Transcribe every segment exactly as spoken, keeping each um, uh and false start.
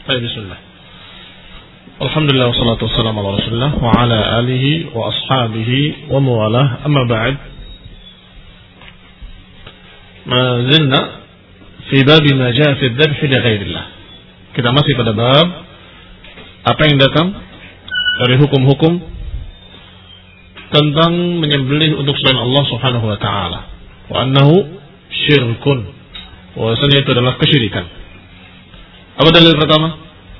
Baik, bismillah. Alhamdulillah wassalatu wassalamu ala Rasulillah wa ala alihi wa ashabihi wa mawalah. Amma ba'd. Ma zilna fi bab ma jaa fi dzabh li ghairillah. Kita masih pada bab apa yang datang dari hukum-hukum tentang menyembelih untuk selain Allah Subhanahu wa taala. Wa annahu syirkun. Bahwasanya itu adalah kesyirikan. Apa dalil pertama?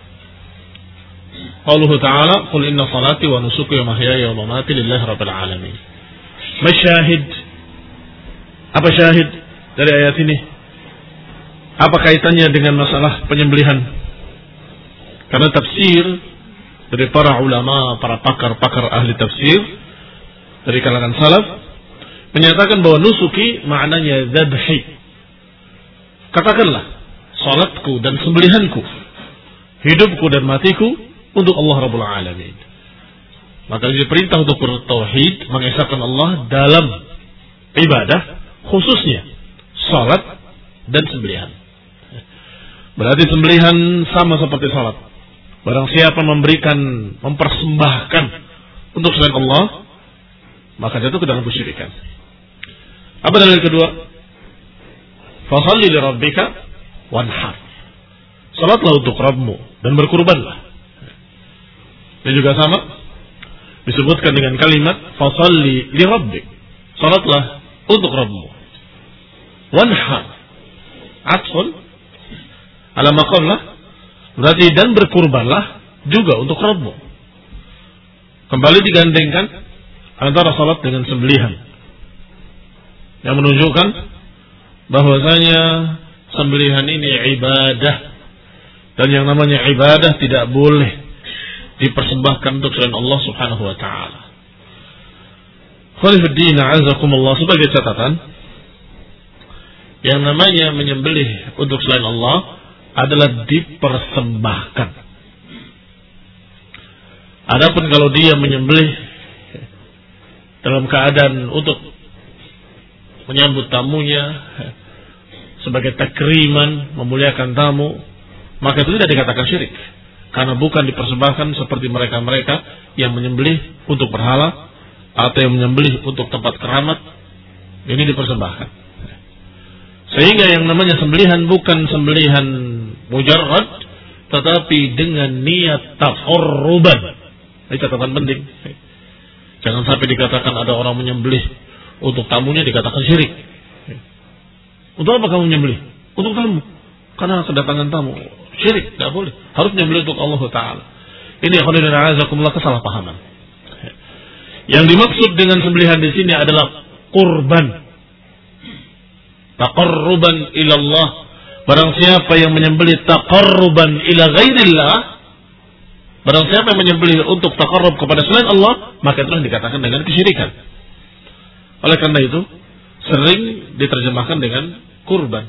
Qauluhu ta'ala, "Qul inna salati wa nusuki wa mahyaya wa mamati lillahi rabbil alamin." Masyahid. Apa syahid dari ayat ini? Apa kaitannya dengan masalah penyembelihan? Karena tafsir dari para ulama, para pakar-pakar ahli tafsir dari kalangan salaf menyatakan bahwa nusuki maknanya dzabhi. Katakanlah, salatku dan sembelihanku, hidupku dan matiku untuk Allah Rabbul Alamin. Maka diperintah untuk bertauhid, mengesahkan Allah dalam ibadah, khususnya salat dan sembelihan. Berarti sembelihan sama seperti salat. Barang siapa memberikan, mempersembahkan untuk selain Allah, maka jatuh ke dalam kesyirikan. Apa dalil kedua? Fashalli li rabbika wanhar. Salatlah untuk Rabbmu dan berkurbanlah. Ini juga sama disebutkan dengan kalimat fashalli li rabbik. Salatlah untuk Rabbmu. Wanhar. Atfun ala maqamlah. Berarti dan berkurbanlah juga untuk Rabbmu. Kembali digandengkan antara salat dengan sembelihan, yang menunjukkan bahwasanya sembelihan ini ibadah, dan yang namanya ibadah tidak boleh dipersembahkan untuk selain Allah Subhanahu wa taala. Khalifuddin a'azakumullah, sebagai catatan, yang namanya menyembelih untuk selain Allah adalah dipersembahkan. Adapun kalau dia menyembelih dalam keadaan untuk menyambut tamunya, sebagai takriman, memuliakan tamu, maka itu tidak dikatakan syirik, karena bukan dipersembahkan seperti mereka-mereka yang menyembelih untuk berhala atau yang menyembelih untuk tempat keramat. Ini dipersembahkan. Sehingga yang namanya sembelihan bukan sembelihan mujarrad, tetapi dengan niat taqarruban. Ini catatan penting. Jangan sampai dikatakan ada orang menyembelih untuk tamunya dikatakan syirik. Untuk apa kamu menyembelih? Untuk tamu. Karena kedatangan tamu. Syirik, tidak boleh. Harus menyembelih untuk Allah Ta'ala. Ini khairan a'azakumullah, kesalahpahaman. Yang dimaksud dengan sembelihan di sini adalah kurban. Taqarruban ila Allah. Barang siapa yang menyembelih taqarruban ila ghairillah, barang siapa yang menyembelih untuk taqarrub kepada selain Allah, maka itu dikatakan dengan kesyirikan. Oleh karena itu sering diterjemahkan dengan kurban.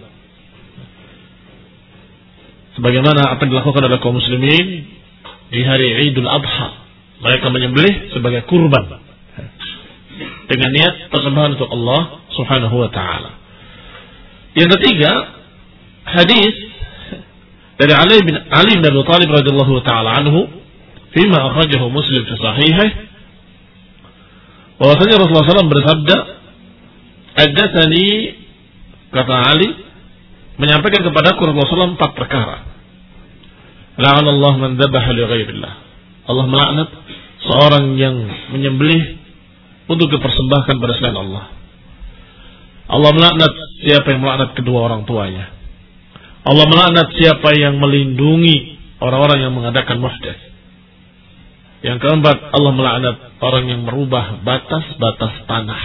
Sebagaimana apa yang dilakukan oleh kaum muslimin di hari Idul Adha, mereka menyembelih sebagai kurban dengan niat persembahan untuk Allah Subhanahu wa taala. Yang ketiga, hadis dari Ali bin Ali bin Abi Thalib radhiyallahu taala anhu, fima akhrajahu Muslim fi sahihih, bahwasanya Rasulullah sallallahu alaihi wasallam bersabda, "Haddatsani," kata Ali, menyampaikan kepada Rasulullah sallallahu alaihi wasallam empat perkara. La'anallahu man dzabaha li ghairillah. Allah melaknat seorang yang menyembelih untuk dipersembahkan pada selain Allah. Allah melaknat siapa yang melaknat kedua orang tuanya. Allah melaknat siapa yang melindungi orang-orang yang mengadakan muhdats. Yang keempat, Allah melaknat orang yang merubah batas-batas tanah.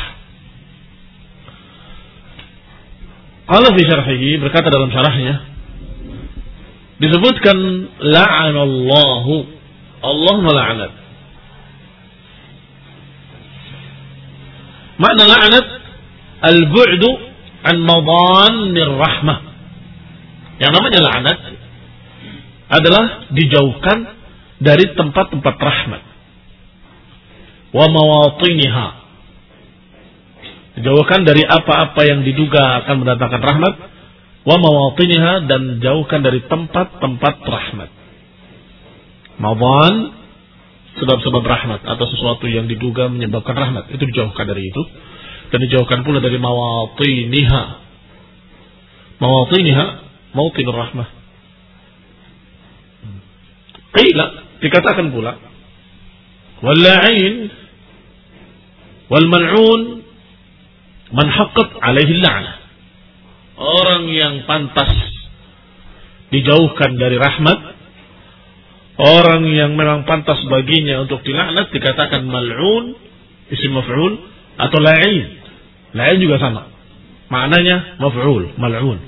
Allah fi syarhihi, berkata dalam syarahnya, disebutkan la'anallahu, Allah melaknat. Makna la'nat al-bu'du an madanir rahmah. Yang namanya la'nat adalah dijauhkan dari tempat-tempat rahmat. Wa mawatiniha, dijauhkan dari apa-apa yang diduga akan mendatangkan rahmat. Wa mawatiniha, dan jauhkan dari tempat-tempat rahmat. Madan, sebab-sebab rahmat atau sesuatu yang diduga menyebabkan rahmat, itu dijauhkan dari itu. Dan dijauhkan pula dari mawatiniha. Mawatiniha, mawtinur rahmah. Qila, dikatakan pula, wal la'in wal mal'un man haqqat alaihi la'nah. Orang yang pantas dijauhkan dari rahmat, orang yang memang pantas baginya untuk dilaknat dikatakan mal'un, isim maf'ul, atau la'in. La'in juga sama, maknanya maf'ul, mal'un.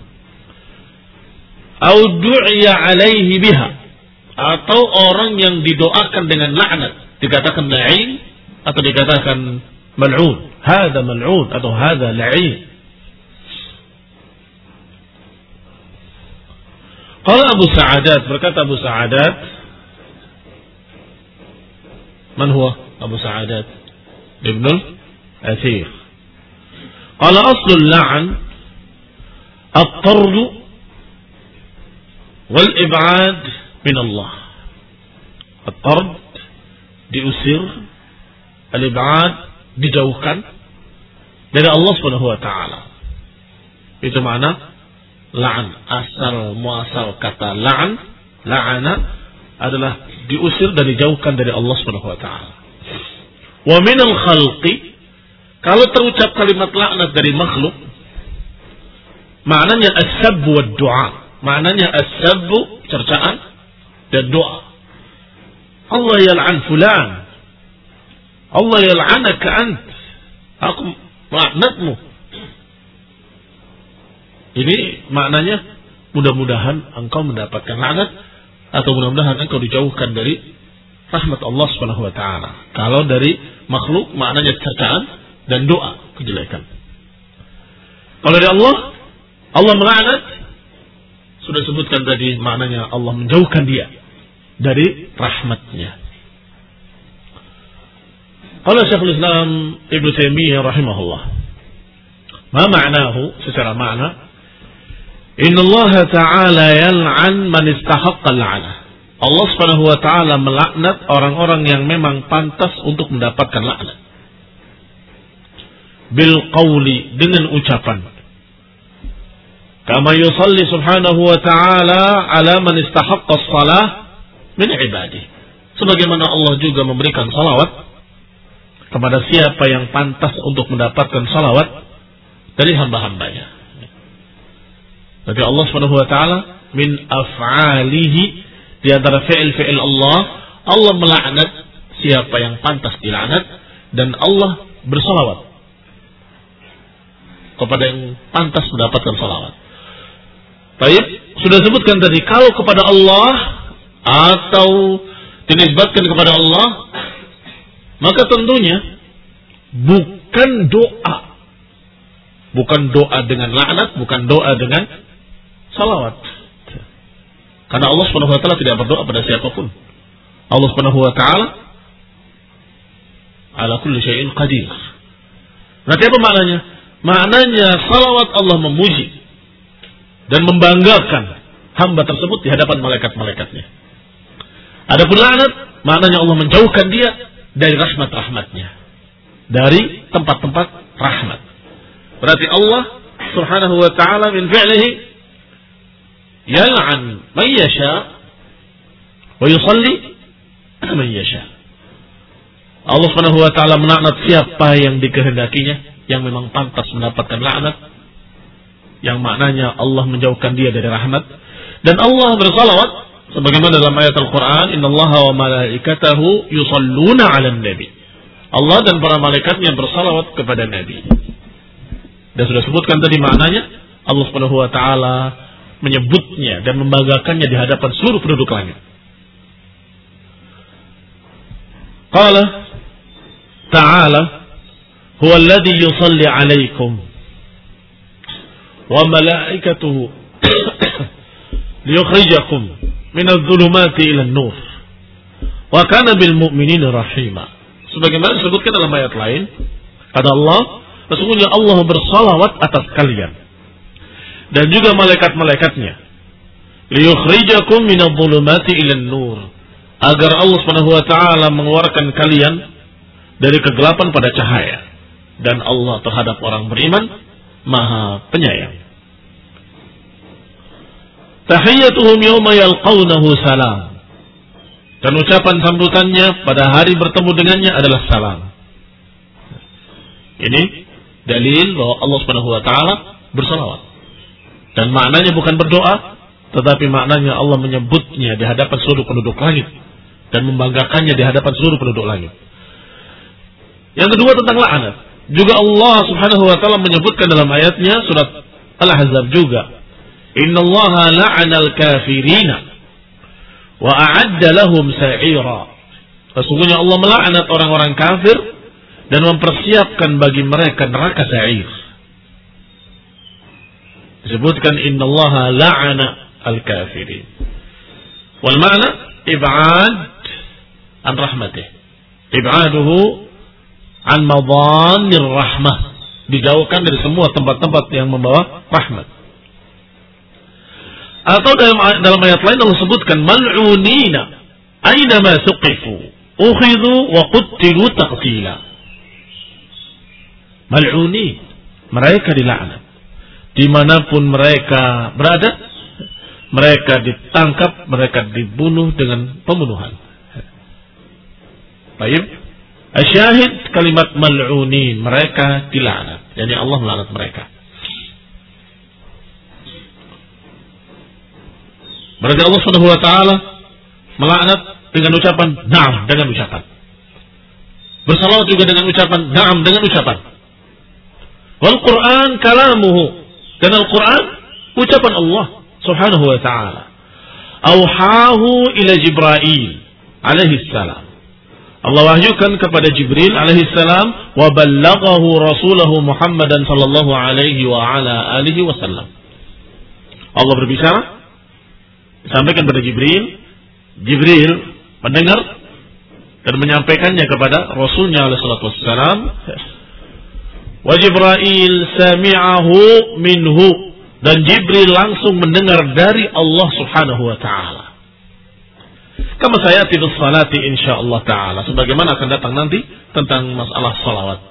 Au du'iya alaihi biha, atau orang yang didoakan dengan laknat dikatakan la'in atau dikatakan mal'un. Hada mal'un atau hada la'in. Qala Abu Sa'adat, berkata Abu Sa'adat, man huwa Abu Sa'adat? Ibnul Athir. Qala aslul la'an at-tard wal ib'ad min Allah. At-tard diusir, al-ib'ad dijauhkan dari Allah Subhanahu wa taala. Itu makna la'an. Asal muasal kata la'an, la'ana adalah diusir dan dijauhkan dari Allah Subhanahu wa taala. Wa minal khalqi, kalau terucap kalimat laknat dari makhluk, maknanya as-sabbu wad du'a. Maknanya as-sabbu, cercaan, dan doa. Allah yal'an fulan. Allah yal'anaka ant. Aku melaknatmu. Ini maknanya mudah-mudahan engkau mendapatkan laknat atau mudah-mudahan engkau dijauhkan dari rahmat Allah Subhanahu wa taala. Kalau dari makhluk maknanya cercaan dan doa kejelekan. Kalau dari Allah, Allah melaknat, sudah sebutkan tadi maknanya Allah menjauhkan dia dari rahmatnya. Qala Syekhul Islam Ibnu Taimiyah rahimahullah. Ma ma'nahu, secara makna, Inna Allah Ta'ala yal'an man istahaqqa al-'anah. Allah Subhanahu wa taala melaknat orang-orang yang memang pantas untuk mendapatkan laknat. Bil qawli, dengan ucapan. Kama yusalli subhanahu wa ta'ala ala man istahaqqa as-salah min ibadihi. Sebagaimana Allah juga memberikan salawat kepada siapa yang pantas untuk mendapatkan salawat dari hamba-hambanya. Jadi Allah Subhanahu wa taala min af'alihi, di antara fi'il-fi'il Allah, Allah melaknat siapa yang pantas dilaknat dan Allah bersalawat kepada yang pantas mendapatkan salawat. Baik, sudah sebutkan tadi kalau kepada Allah atau dinisbatkan kepada Allah, maka tentunya bukan doa. Bukan doa dengan laknat, bukan doa dengan salawat. Karena Allah Subhanahu wa taala tidak berdoa pada siapapun. Allah Subhanahu wa taala ala kulli syai'in qadir. Berarti apa maknanya? Maknanya salawat Allah memuji dan membanggakan hamba tersebut di hadapan malaikat-malaikatnya. Adapun laknat, maknanya Allah menjauhkan dia dari rahmat-rahmatnya, dari tempat-tempat rahmat. Berarti Allah Subhanahu wa taala min fi'lihi yal'an man yasha wa yusalli man yasha. Allah Subhanahu wa taala melaknat siapa yang dikehendakinya, yang memang pantas mendapatkan laknat, yang maknanya Allah menjauhkan dia dari rahmat. Dan Allah bersalawat sebagaimana dalam ayat Al-Qur'an, innallaha wa malaikatahu yusalluna 'alan nabi. Allah dan para malaikatnya bersalawat kepada nabi. Dan sudah sebutkan tadi maknanya, Allah Subhanahu wa taala menyebutnya dan membanggakannya di hadapan seluruh penduduk langit. Qala ta'ala huwa alladhi yusalli 'alaikum wa malaikatuhu liyukhrijakum min adh-dhulumati ila an-nur wa kana bil mu'minina rahima. Sebagaimana disebutkan dalam ayat lain, kata Allah, sesungguhnya Allah bersalawat atas kalian dan juga malaikat-malaikatnya liyukhrijakum min adh-dhulumati ila an-nur, agar Allah Subhanahu wa taala mengeluarkan kalian dari kegelapan pada cahaya, dan Allah terhadap orang beriman Maha Penyayang. Tahiyyatuhum yawma yalqawnahu salam. Dan ucapan sambutannya pada hari bertemu dengannya adalah salam. Ini dalil bahwa Allah Subhanahu wa taala bersalawat. Dan maknanya bukan berdoa, tetapi maknanya Allah menyebutnya di hadapan seluruh penduduk langit dan membanggakannya di hadapan seluruh penduduk langit. Yang kedua tentang laknat. Juga Allah Subhanahu wa taala menyebutkan dalam ayatnya surat Al-Ahzab juga. Innallaha la'anal kafirina wa a'adda lahum sa'ira. Sesungguhnya Allah melaknat orang-orang kafir dan mempersiapkan bagi mereka neraka sa'ir. Disebutkan innallaha la'ana al-kafirin. Wal ma'na ib'ad an rahmatih. Ib'aduhu an madhanir rahmah. Dijauhkan dari semua tempat-tempat yang membawa rahmat. Atau dalam, dalam ayat lain Allah sebutkan mal'unina aina ma suqifu ukhidhu wa quttilu taqtila. Mal'unin, mereka dilaknat. Dimanapun mereka berada, mereka ditangkap, mereka dibunuh dengan pembunuhan. Baik, asyahid kalimat mal'unin, mereka dilaknat. Yani Allah melaknat mereka. Berarti Allah Subhanahu wa taala melaknat dengan ucapan na'am, dengan ucapan. Bersalawat juga dengan ucapan na'am, dengan ucapan. Wal Qur'an kalamuhu, dan Al-Qur'an ucapan Allah Subhanahu wa taala. Auhahu ila Jibril alaihi salam. Allah wahyukan kepada Jibril alaihi salam wa ballaghahu rasulahu Muhammadan sallallahu alaihi wa ala alihi wasallam. Allah berbicara, sampaikan kepada Jibril, Jibril mendengar dan menyampaikannya kepada Rasulnya alaihi salatu wassalam. Wa Jibril sami'ahu minhu, dan Jibril langsung mendengar dari Allah Subhanahu wa taala. Kama sayati bis salati insyaallah taala, sebagaimana akan datang nanti tentang masalah salawat.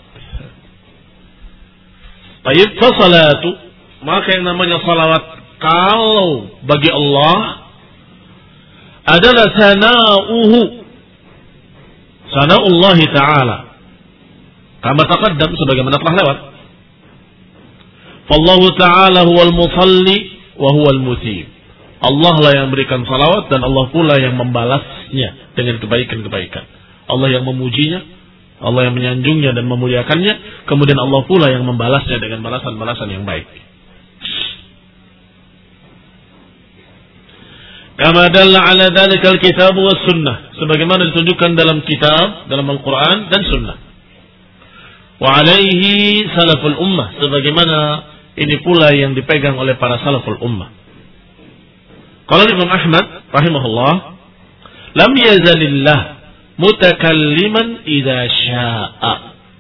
Baik, fa salatu, maka yang namanya salawat kalau bagi Allah adalah sana'uhu, sana'ullah ta'ala, kama taqaddam, sebagaimana telah lewat. Fallahu ta'ala huwal musalli wa huwal muthib. Allah lah yang memberikan salawat dan Allah pula yang membalasnya dengan kebaikan-kebaikan. Allah yang memujinya, Allah yang menyanjungnya dan memuliakannya, kemudian Allah pula yang membalasnya dengan balasan-balasan yang baik. Kama dalla ala dzalikal kitab was sunnah, sebagaimana ditunjukkan dalam kitab, dalam Al-Qur'an dan sunnah. Wa alaihi salaful ummah, sebagaimana ini pula yang dipegang oleh para salaful ummah. Qala Imam Ahmad rahimahullah, lam yazalillah mutakalliman idza syaa.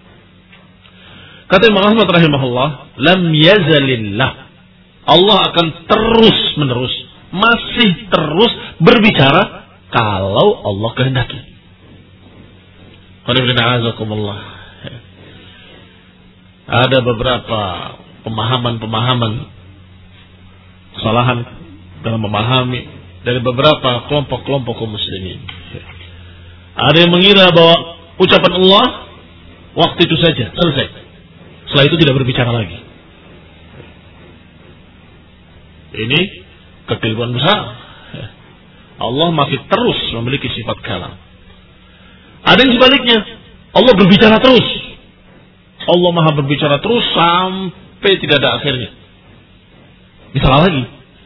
Kata Imam Ahmad rahimahullah, lam yazalillah, Allah akan terus menerus, masih terus berbicara kalau Allah kehendaki. Ada beberapa pemahaman-pemahaman kesalahan dalam memahami dari beberapa kelompok-kelompok kaum muslimin. Ada yang mengira bahwa ucapan Allah waktu itu saja, selesai. Setelah itu tidak berbicara lagi. Ini kekeliruan besar. Allah masih terus memiliki sifat kalam. Ada yang sebaliknya, Allah berbicara terus. Allah maha berbicara terus sampai tidak ada akhirnya. Ini salah lagi.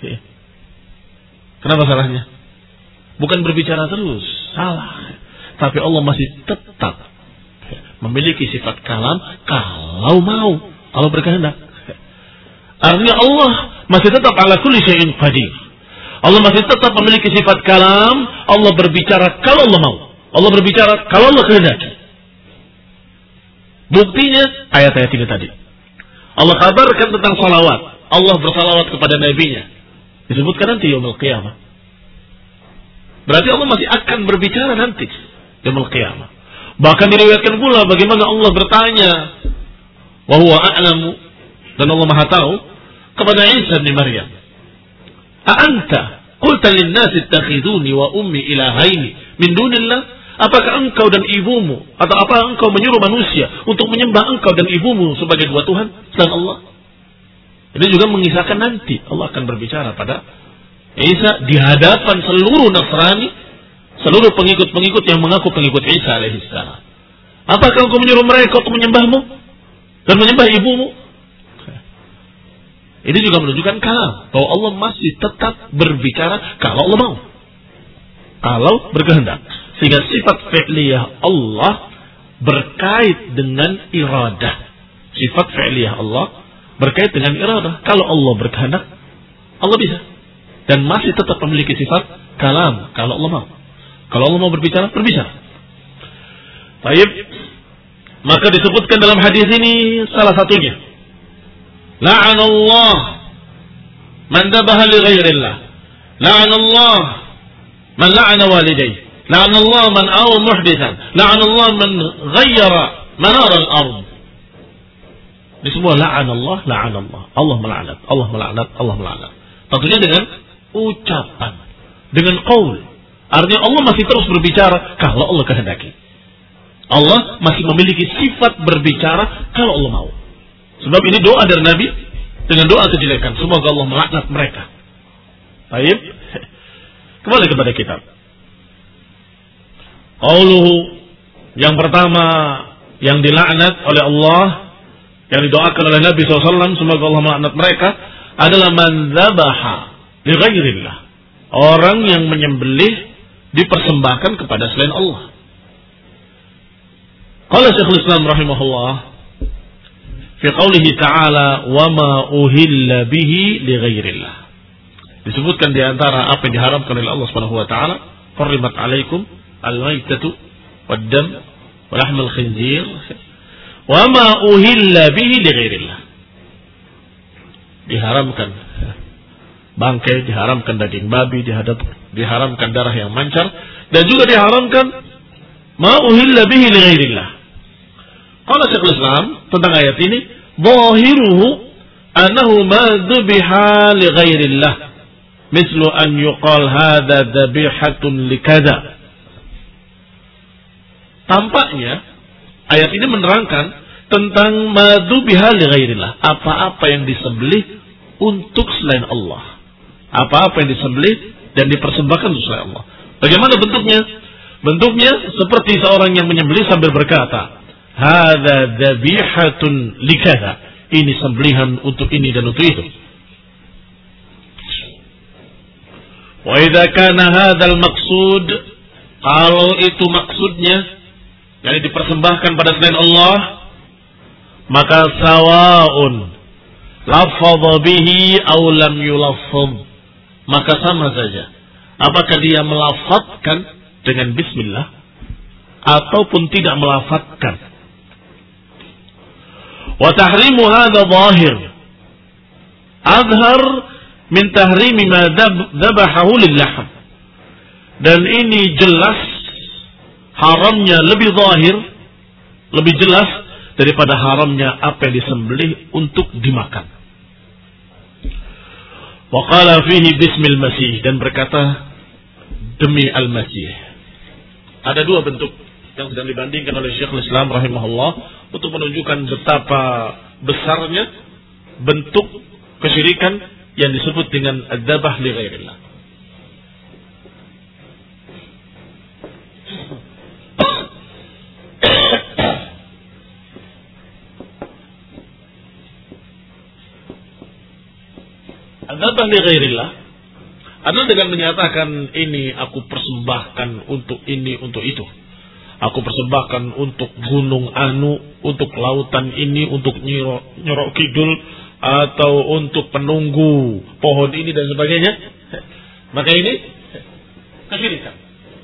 Kenapa salahnya? Bukan berbicara terus, salah. Tapi Allah masih tetap memiliki sifat kalam kalau mau, kalau berkehendak. Artinya Allah masih tetap ala kulli syai'in qadir. Allah masih tetap memiliki sifat kalam. Allah berbicara kalau Allah mau. Allah berbicara kalau Allah kehendaki. Buktinya ayat-ayat ini tadi. Allah kabarkan tentang salawat. Allah bersalawat kepada nabinya. Disebutkan nanti yaumul qiyamah. Berarti Allah masih akan berbicara nanti yaumul qiyamah. Bahkan diriwayatkan pula bagaimana Allah bertanya, wa huwa a'lamu, dan Allah Maha tahu, kepada Isa bin Maryam, "A anta qulta lin-nasi ittakhiduni wa ummi ilahaini min dunillah?" Apakah engkau dan ibumu, atau apa engkau menyuruh manusia untuk menyembah engkau dan ibumu sebagai dua Tuhan selain Allah? Ini juga mengisahkan nanti Allah akan berbicara pada Isa di hadapan seluruh Nasrani, seluruh pengikut-pengikut yang mengaku pengikut Isa alaihissalam. Apakah engkau menyuruh mereka untuk menyembahmu dan menyembah ibumu? Ini juga menunjukkan kalam bahwa Allah masih tetap berbicara kalau Allah mau, kalau berkehendak. Sehingga sifat fi'liyah Allah berkait dengan iradah. Sifat fi'liyah Allah berkait dengan iradah. Kalau Allah berkehendak, Allah bisa. Dan masih tetap memiliki sifat kalam kalau Allah mau. Kalau Allah mau berbicara, berbicara. Baik. Maka disebutkan dalam hadis ini salah satunya, la'anallah man dabaha li ghairillah. La'anallah man la'ana walidayhi. La'anallah man aw muhdithan. La'anallah man ghayyara manar al-ard. Ini semua la'anallah, la'anallah. Allah melaknat, Allah melaknat, Allah melaknat. Tentunya dengan ucapan, dengan qaul. Artinya Allah masih terus berbicara kalau Allah kehendaki. Allah masih memiliki sifat berbicara kalau Allah mau. Sebab ini doa dari Nabi dengan doa kejelekan. Semoga Allah melaknat mereka. Baik. Kembali kepada kitab. Qauluhu, yang pertama yang dilaknat oleh Allah, yang didoakan oleh Nabi shallallahu alaihi wasallam, semoga Allah melaknat mereka, adalah man dzabaha li ghairillah. Orang yang menyembelih dipersembahkan kepada selain Allah. Qala Syekhul Islam rahimahullah fi qoulihi ta'ala wa ma uhilla bihi li ghairillah. Disebutkan di antara apa yang diharamkan oleh Allah Subhanahu wa taala, hurrimat alaikum al-maitatu wad-dam wa lahmul khinzir wa ma uhilla bihi li ghairillah. Diharamkan bangkai, diharamkan daging babi, diharamkan darah yang mancar, dan juga diharamkan ma uhilla bihi li ghairillah. Qala Syekhul Islam tentang ayat ini, zahiruhu annahu ma dhubiha li ghairillah, mislu an yuqal hadza dhabihatun likadza. Tampaknya ayat ini menerangkan tentang madzubiha li ghairillah, apa-apa yang disembelih untuk selain Allah, apa-apa yang disembelih dan dipersembahkan untuk selain Allah. Bagaimana bentuknya? Bentuknya seperti seorang yang menyembelih sambil berkata, hadza dhabihatun likadza, ini sembelihan untuk ini dan untuk itu. Wa idza kana hadzal maqsud, kalau itu maksudnya, yang dipersembahkan pada selain Allah, maka sawaun lafadha bihi aw lam yulaffadh, maka sama saja apakah dia melafadzkan dengan bismillah ataupun tidak melafadzkan. Wa tahrimu hadza zahir azhar min tahrimi ma dhabahahu lillahm, dan ini jelas haramnya, lebih zahir, lebih jelas daripada haramnya apa yang disembelih untuk dimakan. Wa qala fihi bismil masih, dan berkata demi al-masih. Ada dua bentuk yang sedang dibandingkan oleh Syekhul Islam rahimahullah untuk menunjukkan betapa besarnya bentuk kesyirikan yang disebut dengan adzabah li ghairillah. Adzabah li ghairillah adalah dengan menyatakan, ini aku persembahkan untuk ini, untuk itu. Aku persembahkan untuk gunung anu, untuk lautan ini, untuk nyirok, nyirok kidul, atau untuk penunggu pohon ini dan sebagainya. Maka ini kesyirikan.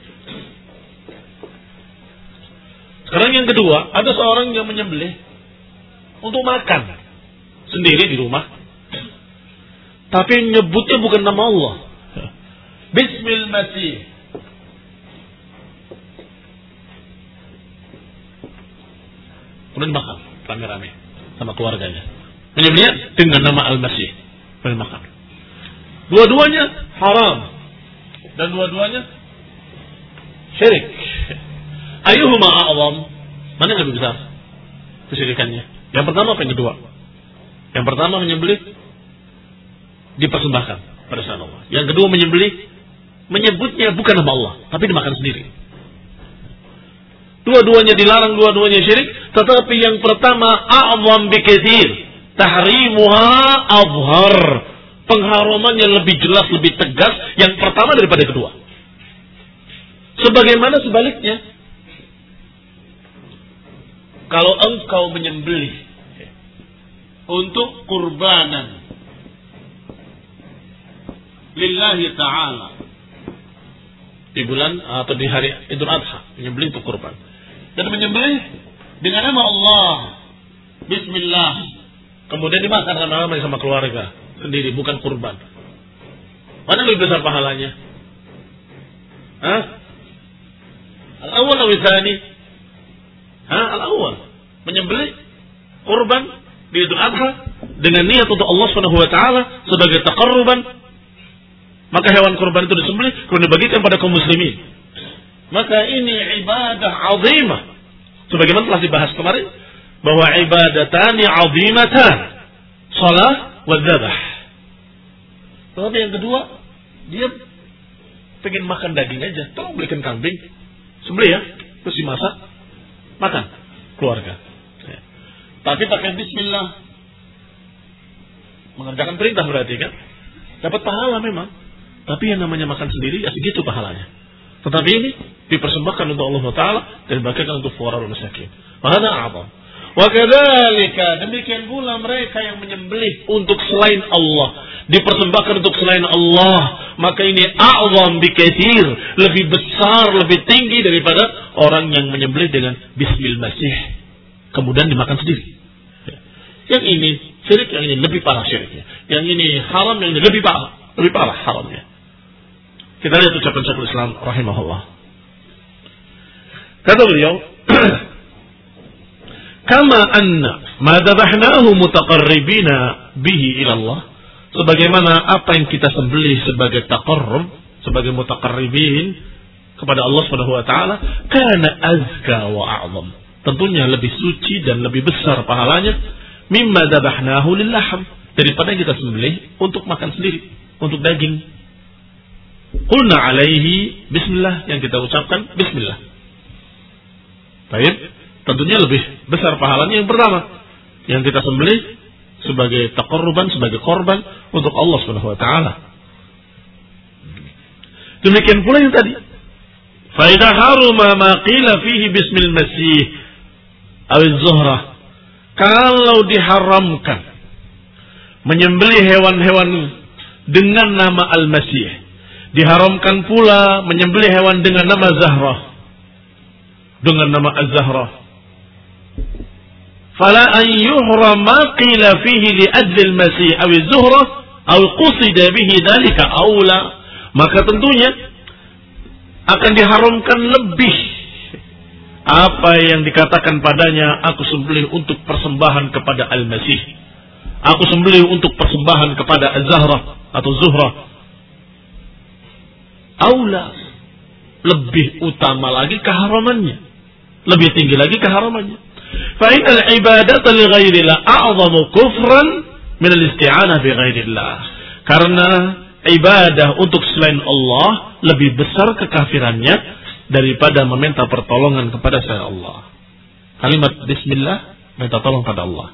Sekarang yang kedua, ada seorang yang menyembelih untuk makan sendiri di rumah, tapi nyebutnya bukan nama Allah. Bismil Masih, kemudian makan rame-rame sama keluarganya. Menyembelih dengan nama Al-Masih, kemudian makan. Dua-duanya haram dan dua-duanya syirik. Ayyuhuma a'zam? Mana yang lebih besar kesyirikannya? Yang pertama apa yang kedua? Yang pertama menyembelih dipersembahkan pada selain Allah. Yang kedua menyembelih menyebutnya bukan nama Allah, tapi dimakan sendiri. Dua-duanya dilarang, dua-duanya syirik, tetapi yang pertama a'zam bikatsir, tahrimuha azhar. Pengharamannya lebih jelas, lebih tegas yang pertama daripada kedua. Sebagaimana sebaliknya, kalau engkau menyembelih untuk kurbanan lillahi ta'ala di bulan atau di hari Idul Adha, menyembelih untuk kurban, dan menyembelih dengan nama Allah, bismillah, kemudian dimakan rame-rame sama keluarga sendiri, bukan kurban. Mana lebih besar pahalanya? Hah? Al-awwal atau tsani? Hah? Al-awwal. Menyembelih kurban di Idul Adha dengan niat untuk Allah Subhanahu wa taala sebagai taqarruban, maka hewan kurban itu disembelih kemudian dibagikan pada kaum muslimin. Maka ini ibadah azimah. Sebagaimana telah dibahas kemarin bahwa ibadatani azimatan, shalah wa dzabah. Tetapi yang kedua, dia pengen makan daging aja, tolong belikan kambing, sembelih ya, terus dimasak, makan keluarga. Ya. Tapi pakai bismillah, mengerjakan perintah berarti kan, dapat pahala memang. Tapi yang namanya makan sendiri, ya segitu pahalanya. Tetapi ini dipersembahkan untuk Allah Taala dan dibagikan untuk fuqara wal masakin. Wa hada a'zam. Wa kadzalika, demikian pula mereka yang menyembelih untuk selain Allah, dipersembahkan untuk selain Allah, maka ini a'zam bikatsir, lebih besar, lebih tinggi daripada orang yang menyembelih dengan bismil masih kemudian dimakan sendiri. Yang ini syirik, yang ini lebih parah syiriknya. Yang ini haram, yang ini lebih parah, lebih parah haramnya. Kita lihat ucapan Syekhul Islam rahimahullah. Kata beliau, kama anna ma dzabahnahu mutaqarribina bihi ila Allah, sebagaimana apa yang kita sembelih sebagai taqarrub, sebagai mutaqarribin kepada Allah Subhanahu wa taala, kana azka wa a'zam, tentunya lebih suci dan lebih besar pahalanya mimma dzabahnahu lillaham, daripada kita sembelih untuk makan sendiri, untuk daging. Qulna alaihi bismillah, yang kita ucapkan bismillah. Baik, tentunya lebih besar pahalanya yang pertama, yang kita sembelih sebagai taqarruban, sebagai korban untuk Allah Subhanahu wa taala. Demikian pula yang tadi, fa idza haruma ma qila fihi bismil masih aw az-zuhra, kalau diharamkan menyembelih hewan-hewan dengan nama al-masih, diharamkan pula menyembelih hewan dengan nama Zahra, dengan nama Az-Zahra. Fala an yuhram ma qila fihi li ajli al-masih aw az-zuhra aw qusida bihi dhalika aula, maka tentunya akan diharamkan lebih apa yang dikatakan padanya, aku sembelih untuk persembahan kepada al-masih, aku sembelih untuk persembahan kepada Az-Zahra atau Zuhra. Aula, lebih utama lagi keharamannya, lebih tinggi lagi keharamannya. Fa innal ibadata li ghairillah a'zamu kufran min al-isti'anah bi ghairillah. Karena ibadah untuk selain Allah lebih besar kekafirannya daripada meminta pertolongan kepada selain Allah. Kalimat bismillah, minta tolong pada Allah.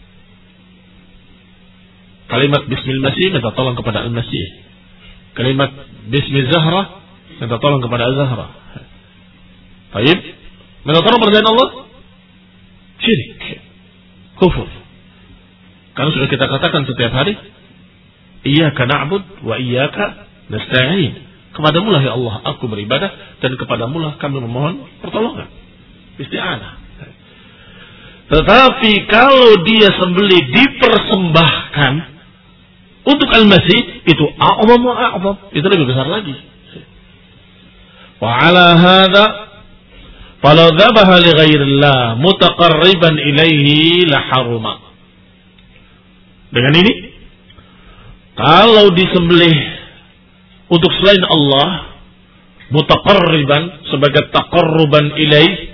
Kalimat bismil masih, minta tolong kepada al-masih. Kalimat bismil Zahra, minta tolong kepada Az-Zahra. Baik, minta tolong kepada Allah, syirik, kufur. Karena sudah kita katakan setiap hari, iyyaka na'bud wa iyyaka nasta'in. Kepadamu lah ya Allah aku beribadah, dan kepadamu lah kami memohon pertolongan, isti'anah. Tetapi kalau dia sembelih dipersembahkan untuk al-masih, itu a'zam wa a'zam, itu lebih besar lagi. Wa ala hadha Falau dzabaha li ghairillah mutaqarriban ilaihi la haruma. Dengan ini, kalau disembelih untuk selain Allah, mutaqarriban sebagai taqarruban ilaihi,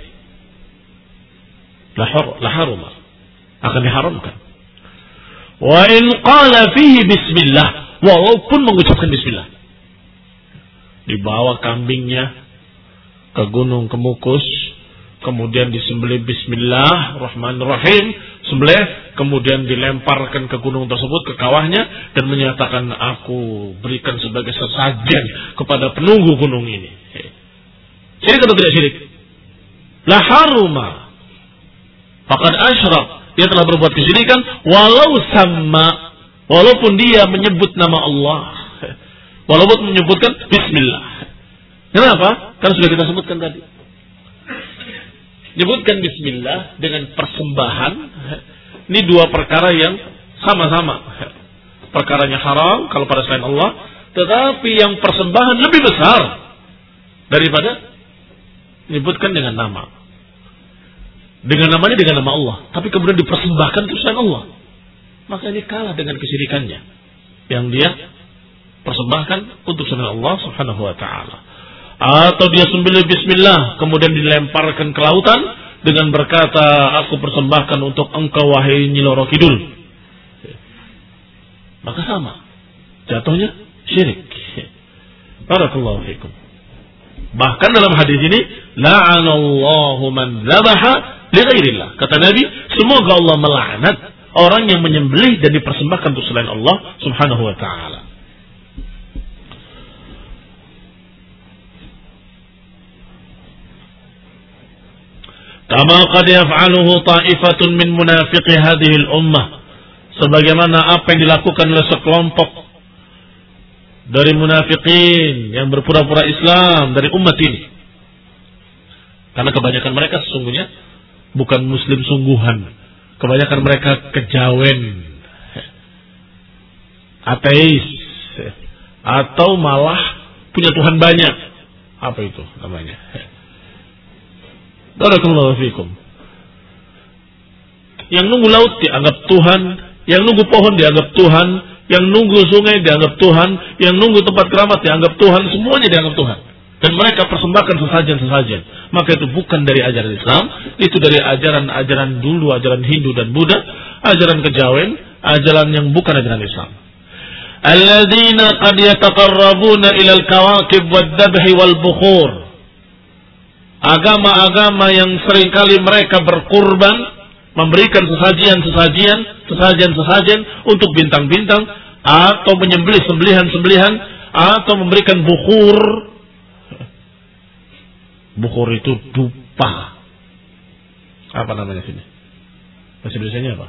la haruma, akan diharamkan. Wa in qala fihi bismillah, walaupun mengucapkan bismillah. Dibawa kambingnya ke gunung Kemukus, kemudian disembelih bismillahirrahmanirrahim, sembelih, kemudian dilemparkan ke gunung tersebut, ke kawahnya, dan menyatakan, aku berikan sebagai sesajen kepada penunggu gunung ini. Syirik atau tidak syirik? La haruma, faqad asyrak, dia telah berbuat kesyirikan, walau sama, walaupun dia menyebut nama Allah, walaupun menyebutkan bismillah. Kenapa? Kan sudah kita sebutkan tadi. Nyebutkan bismillah dengan persembahan, ini dua perkara yang sama-sama. Perkaranya haram kalau pada selain Allah, tetapi yang persembahan lebih besar daripada menyebutkan dengan nama. Dengan namanya dengan nama Allah, tapi kemudian dipersembahkan untuk selain Allah. Maka ini kalah dengan kesyirikannya yang dia persembahkan untuk selain Allah Subhanahu wa taala. Atau dia sembelih bismillah kemudian dilemparkan ke lautan dengan berkata, aku persembahkan untuk engkau wahai Nyi Loro Kidul. Maka sama, jatuhnya syirik. Barakallahu fikum. Bahkan dalam hadis ini, la'anallahu man dzabaha li ghairillah. Kata Nabi, semoga Allah melaknat orang yang menyembelih dan dipersembahkan untuk selain Allah Subhanahu wa taala. Kama qad yaf'aluhu ta'ifatun min munafiqi hadhihi al-ummah, sebagaimana apa yang dilakukan oleh sekelompok dari munafikin yang berpura-pura Islam dari umat ini. Karena kebanyakan mereka sesungguhnya bukan muslim sungguhan, kebanyakan mereka kejawen, ateis, atau malah punya Tuhan banyak. Apa itu namanya? Barakallahu fikum. Yang nunggu laut dianggap Tuhan, yang nunggu pohon dianggap Tuhan, yang nunggu sungai dianggap Tuhan, yang nunggu tempat keramat dianggap Tuhan, semuanya dianggap Tuhan. Dan mereka persembahkan sesajen-sesajen. Maka itu bukan dari ajaran Islam, itu dari ajaran-ajaran dulu, ajaran Hindu dan Buddha, ajaran kejawen, ajaran yang bukan ajaran Islam. Alladzina qad yataqarrabuna ilal kawakib wad-dabhi wal bukhur. Agama-agama yang seringkali mereka berkurban, memberikan sesajian-sesajian, sesajen-sesajen untuk bintang-bintang, atau menyembelih sembelihan-sembelihan, atau memberikan bukhur. Bukhur itu dupa. Apa namanya sini? Bahasa Indonesianya apa?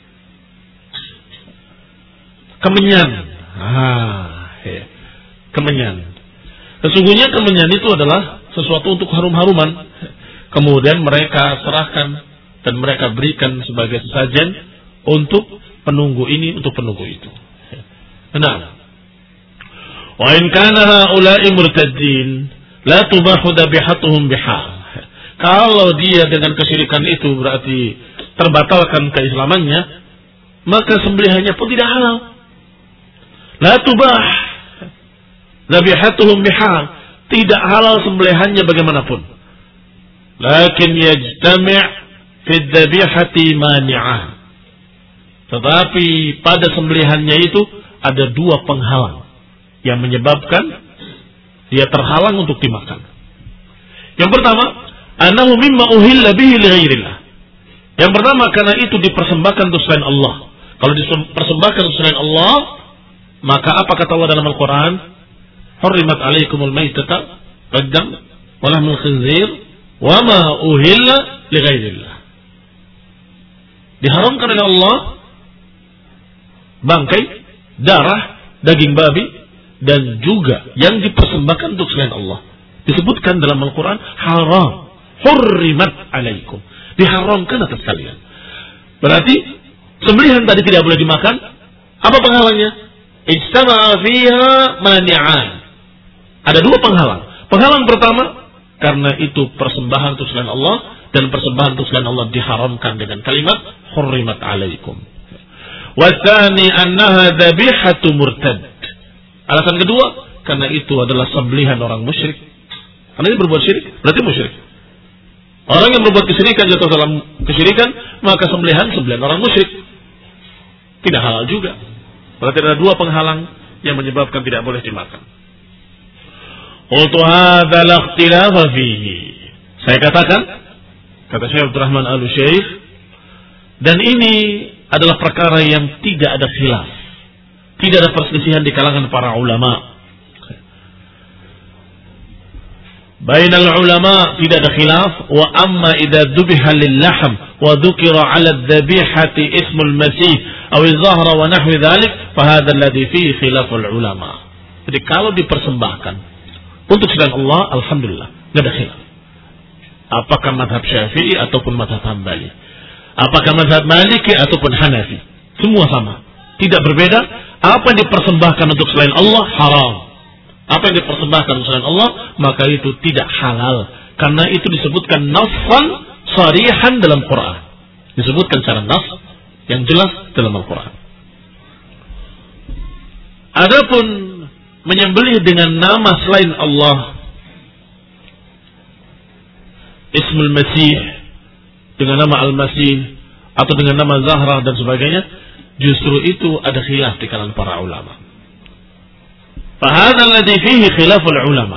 Kemenyan. Ah, ya. Kemenyan. Sesungguhnya kemenyan itu adalah sesuatu untuk harum-haruman. Kemudian mereka serahkan dan mereka berikan sebagai sesajen untuk penunggu ini, untuk penunggu itu. Nah, wa in kana haula'i murtaddin la tubahu dhabihatuhum bihal. Kalau dia dengan kesyirikan itu berarti terbatalkan keislamannya, maka sembelihannya pun tidak halal. La tubah dhabihatuhum bihal, tidak halal sembelihannya bagaimanapun. Lakin yajtami' fi dzabihati mani'ah. Tetapi pada sembelihannya itu ada dua penghalang yang menyebabkan dia terhalang untuk dimakan. Yang pertama, annahu mimma uhilla bihi li ghairillah. Yang pertama, karena itu dipersembahkan untuk selain Allah. Kalau dipersembahkan untuk selain Allah, maka apa kata Allah dalam Al-Quran? Hurrimat alaikumul maitata waddam wa lahmul khinzir wa ma uhilla li ghairillah. Diharamkan oleh Allah bangkai, darah, daging babi, dan juga yang dipersembahkan untuk selain Allah. Disebutkan dalam Al-Quran haram. Hurrimat alaikum. Diharamkan atas kalian. Berarti sembelihan tadi tidak boleh dimakan. Apa penghalangnya? Ijtama'a fiha mani'an. Ada dua penghalang. Penghalang pertama, karena itu persembahan untuk selain Allah, dan persembahan untuk selain Allah diharamkan dengan kalimat hurrimat alaikum. Wa tsani annaha dzabihatu murtad. Alasan kedua, karena itu adalah sembelihan orang musyrik. Karena ini berbuat syirik, berarti musyrik. Orang yang berbuat kesyirikan jatuh dalam kesyirikan, maka sembelihan sembelihan orang musyrik. Tidak halal juga. Berarti ada dua penghalang yang menyebabkan tidak boleh dimakan. Qultu hadza la ikhtilafa fihi. Saya katakan, kata Syekh Abdul Rahman Al-Syekh, dan ini adalah perkara yang tidak ada khilaf. Tidak ada perselisihan di kalangan para ulama. Bainal ulama tidak ada khilaf. Wa amma idza dubiha lil lahm wa dzukira 'ala adh-dhabihati ismul masih aw az-zahra wa nahwi dhalik fa hadha alladhi fihi khilaful ulama. Jadi kalau dipersembahkan untuk selain Allah, alhamdulillah, tidak ada khilaf. Apakah mazhab Syafi'i ataupun mazhab Hambali, apakah mazhab Maliki ataupun Hanafi, semua sama, tidak berbeda. Apa yang dipersembahkan untuk selain Allah haram. Apa yang dipersembahkan untuk selain Allah, maka itu tidak halal, karena itu disebutkan nassan sharihan dalam Quran. Disebutkan secara nas yang jelas dalam Al-Quran. Adapun menyembelih dengan nama selain Allah, Ismul Masih, dengan nama Al-Masih, atau dengan nama Zahra dan sebagainya, justru itu ada khilaf di kalangan para ulama. Fahadha alladhi fihi khilaful ulama.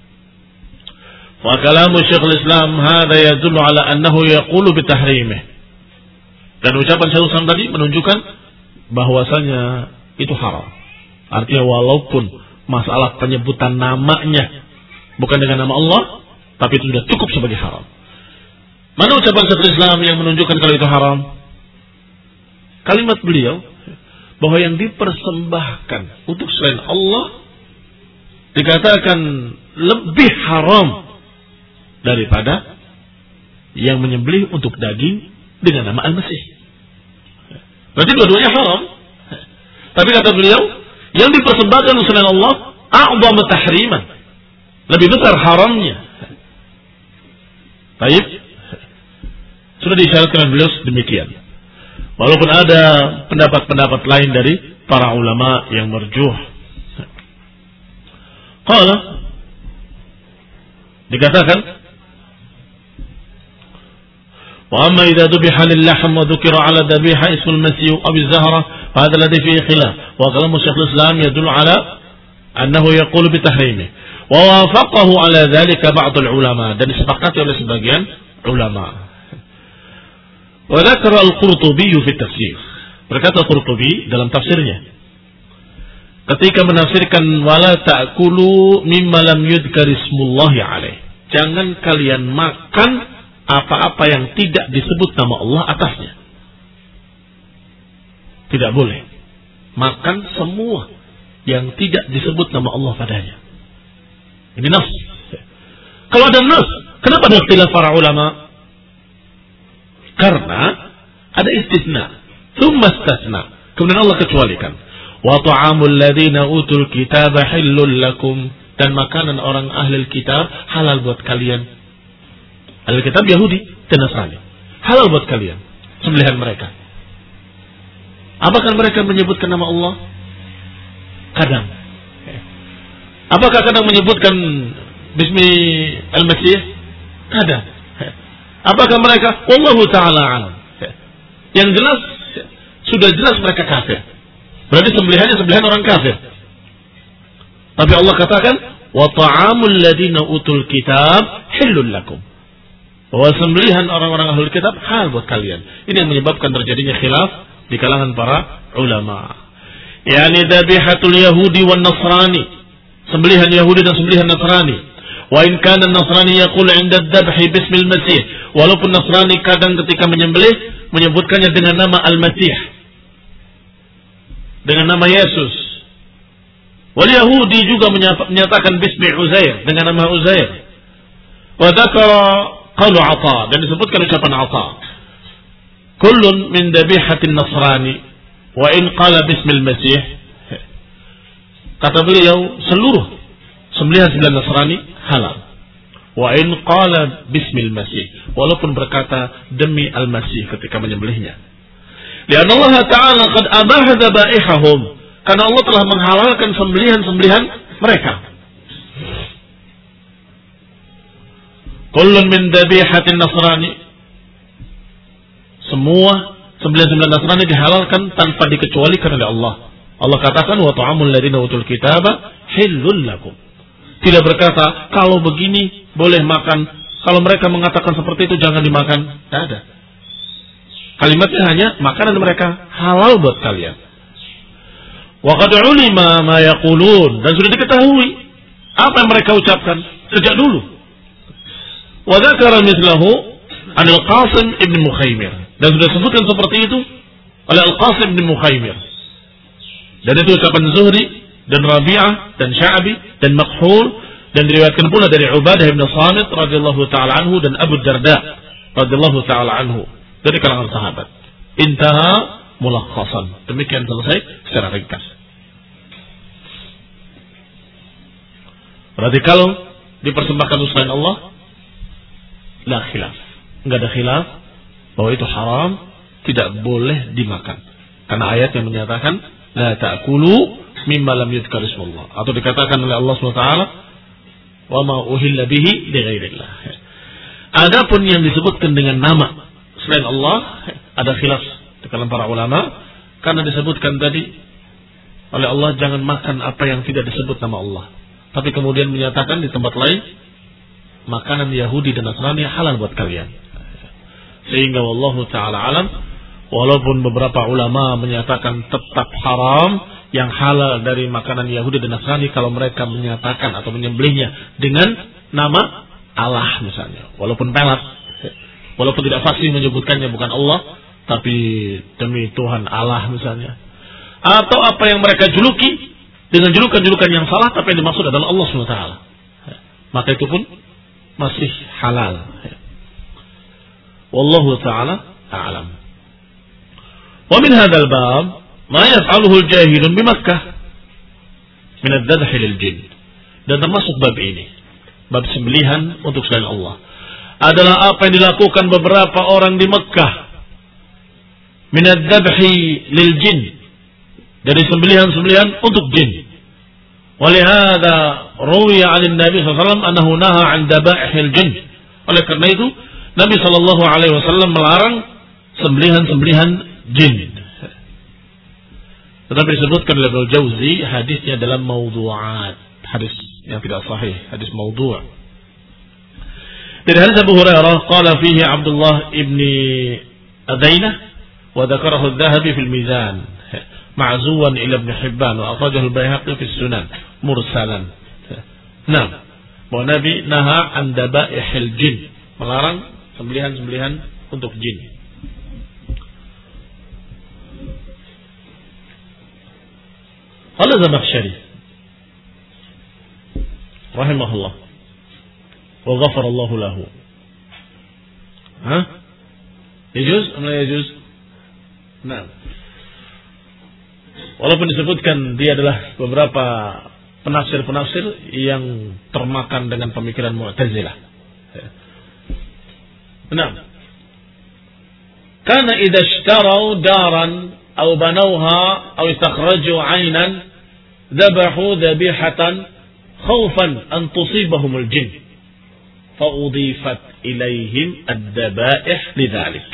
Wa kalamu Syekhul Islam hadha yadullu ala annahu yaqulu bitahrimih. Dan ucapan Syekhul Islam tadi menunjukkan bahwasanya itu haram. Artinya walaupun masalah penyebutan namanya bukan dengan nama Allah, tapi itu sudah cukup sebagai haram. Mana ucapan Syekhul Islam yang menunjukkan kalau itu haram? Kalimat beliau bahwa yang dipersembahkan untuk selain Allah dikatakan lebih haram daripada yang menyembelih untuk daging dengan nama Al-Masih. Berarti dua-duanya haram. Tapi kata beliau, yang dipersembahkan untuk selain Allah a'dhamu tahriman, lebih besar haramnya. Baik, sudah diisyaratkan beliau demikian. Walaupun ada pendapat-pendapat lain dari para ulama yang marjuh. Qala, dikatakan, wa amma idza dubiha lil lahm wa dhukira 'ala dhabiha ismul masih aw az-zahra fa hadha alladhi fihi khilaf wa kalamu Syekhul Islam yadullu 'ala annahu yaqulu bi tahrimihi wa wafaqahu 'ala dhalika ba'd al-ulama, dan disepakati oleh sebagian ulama. Wa dzakara al-Qurtubi fi tafsir. Berkata Qurtubi dalam tafsirnya ketika menafsirkan wala ta'kulu mimma lam yudhkar ismullahi alaih. Jangan kalian makan apa-apa yang tidak disebut nama Allah atasnya. Tidak boleh makan semua yang tidak disebut nama Allah padanya. Ini nas. Kalau ada nas, kenapa ada ikhtilaf para ulama? Karena ada istisna, tsumma istasna, kemudian Allah kecualikan. Wa ta'amul ladzina utul kitaba hillul lakum, dan makanan orang ahli kitab halal buat kalian. Ahli kitab Yahudi dan Nasrani, halal buat kalian sembelihan mereka. Apakah mereka menyebutkan nama Allah? Kadang. Apakah kadang menyebutkan Bismi Al-Masih? Kadang. Apakah mereka? Wallahu ta'ala alam. Yang jelas, sudah jelas mereka kafir. Berarti sembelihannya sembelihan orang kafir. Tapi Allah katakan, wa ta'amul ladina utul kitab hillul lakum. Bahwa sembelihan orang-orang ahlul kitab hal buat kalian. Ini yang menyebabkan terjadinya khilaf di kalangan para ulama. Yani dhabihatul Yahudi wan Nasrani, sembelihan Yahudi dan sembelihan Nasrani. Wa in kana Nasrani yaqul 'inda ad-dhabhi bismil Masih, walaupun Nasrani kadang ketika menyembelih menyebutkannya dengan nama Al-Masih, dengan nama Yesus. Wal Yahudi juga menyatakan bismi Uzair, dengan nama Uzair. Wa dzakara qalu 'Atha, dan disebutkan ucapan 'Atha. Kullun min dhabihatin Nasrani wa in qala bismil Masih. Kata beliau, seluruh sembelihan sembelihan Nasrani halal. Wa in qala bismil masih, walaupun berkata demi al-masih ketika menyembelihnya. Lianna Allah Ta'ala qad abaha dhabaihahum, karena Allah telah menghalalkan sembelihan-sembelihan mereka. Kullun min dhabihatin nasrani, semua sembelihan-sembelihan Nasrani dihalalkan tanpa dikecualikan oleh Allah. Allah katakan wa ta'amul ladzina utul kitaba hillul lakum. Tidak berkata kalau begini boleh makan, kalau mereka mengatakan seperti itu jangan dimakan. Tidak ada. Kalimatnya hanya makanan mereka halal buat kalian. Wa qad ulima ma yaqulun, dan sudah diketahui apa yang mereka ucapkan sejak dulu. Wa dzakara mithlahu an al-Qasim ibn Mukhaymir, dan sudah disebutkan seperti itu oleh Al-Qasim ibn Mukhaymir. Dan itu ucapan Zuhri dan Rabi'ah dan Sya'bi dan Makhul, dan diriwayatkan pula dari Ubadah bin Samit radhiyallahu taala anhu dan Abu Darda radhiyallahu taala anhu dari kalangan sahabat. Intaha mulakhasan. Demikian selesai secara ringkas. Berarti kalau dipersembahkan selain Allah, la khilaf. Enggak ada khilaf bahwa itu haram, tidak boleh dimakan. Karena ayat yang menyatakan la ta'kulu mimma lam yudhkar ismullah, atau dikatakan oleh Allah subhanahu wa taala wa ma uhilla bihi li ghairillah. Adapun yang disebutkan dengan nama selain Allah, ada khilaf di kalangan para ulama, karena disebutkan tadi oleh Allah jangan makan apa yang tidak disebut nama Allah. Tapi kemudian menyatakan di tempat lain makanan Yahudi dan Nasrani halal buat kalian. Sehingga wallahu taala alam, walaupun beberapa ulama menyatakan tetap haram yang halal dari makanan Yahudi dan Nasrani kalau mereka menyatakan atau menyembelihnya dengan nama Allah misalnya, walaupun pelat, walaupun tidak fasih menyebutkannya bukan Allah, tapi demi Tuhan Allah misalnya, atau apa yang mereka juluki dengan julukan-julukan yang salah tapi yang dimaksud adalah Allah subhanahu wa taala, maka itu pun masih halal. Wallahu ta'ala a'lam. Wa min hadzal bab ma yaf'aluhu al-jahilun bi Makkah min adh-dhabh lil-jinn. Dan termasuk bab ini, bab sembelihan untuk selain Allah, adalah apa yang dilakukan beberapa orang di Mekah min adh-dhabh lil-jinn, dari sembelihan-sembelihan untuk jin. Walihada ruwiya 'an Nabi sallallahu alaihi wasallam annahu naha 'an dhaba'ihil jin. Oleh karena itu Nabi sallallahu alaihi wasallam melarang sembelihan-sembelihan jin. Tetapi disebutkan oleh Ibnu Jauzi hadisnya dalam maudhu'at, hadis yang tidak sahih, hadis maudhu'. Dari hadis Abu Hurairah qala fihi Abdullah ibn Adainah wa dzakarahu adh-Dhahabi fil Mizan ma'zuwan ila Ibn Hibban wa akhrajahu al-Baihaqi fi Sunan mursalan. Nah, bahwa Nabi naha an daba'ihil jin, melarang sembelihan-sembelihan untuk jin. Qala Zamakhsyari rahimahullah wa ghafara Allahu lahu. Hah? Yajuz atau la yajuz? Nah. Walaupun disebutkan dia adalah beberapa penafsir-penafsir yang termakan dengan pemikiran Mu'tazilah. Nah, karena idza ishtarau daran aw banawha aw istakhraju 'aynan dhabahu dhabihatan khaufan an tusibahum al-jinn fa udifat ilaihim ad-dhabaih lidzalik.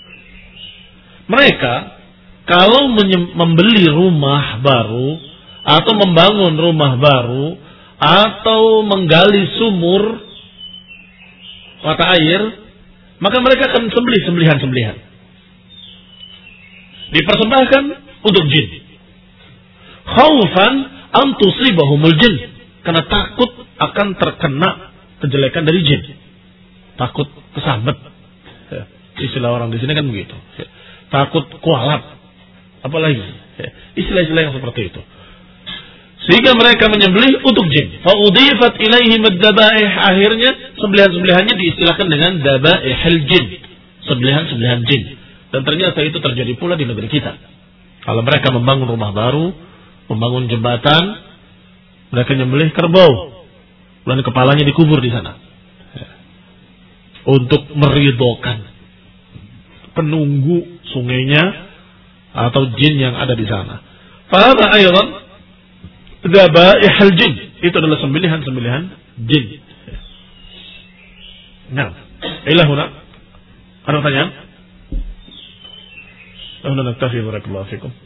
Mereka kalau membeli rumah baru atau membangun rumah baru atau menggali sumur mata air, maka mereka akan sembelih sembelihan-sembelihan. Dipersembahkan untuk jin. Khaufan an tusibahumul jin, karena takut akan terkena kejelekan dari jin. Takut kesambet. Istilah orang di sini kan begitu. Takut kualat. Apalagi istilah-istilah yang seperti itu. Sehingga mereka menyembelih untuk jin. Fa'udifat ilaihim ad-dabaih, akhirnya sembelihan-sembelihannya diistilahkan dengan dabaihil jin, sembelihan-sembelihan jin. Dan ternyata itu terjadi pula di negeri kita. Kalau mereka membangun rumah baru, membangun jembatan, mereka menyembelih kerbau, dan kepalanya dikubur di sana. untuk meridhokan penunggu sungainya atau jin yang ada di sana. Fahada ayran dzabaihul jin. Itu adalah sembelihan-sembelihan jin. Nah, ilahuna. Ada pertanyaan? Alhamdulillah, naktafi barakallahu fikum.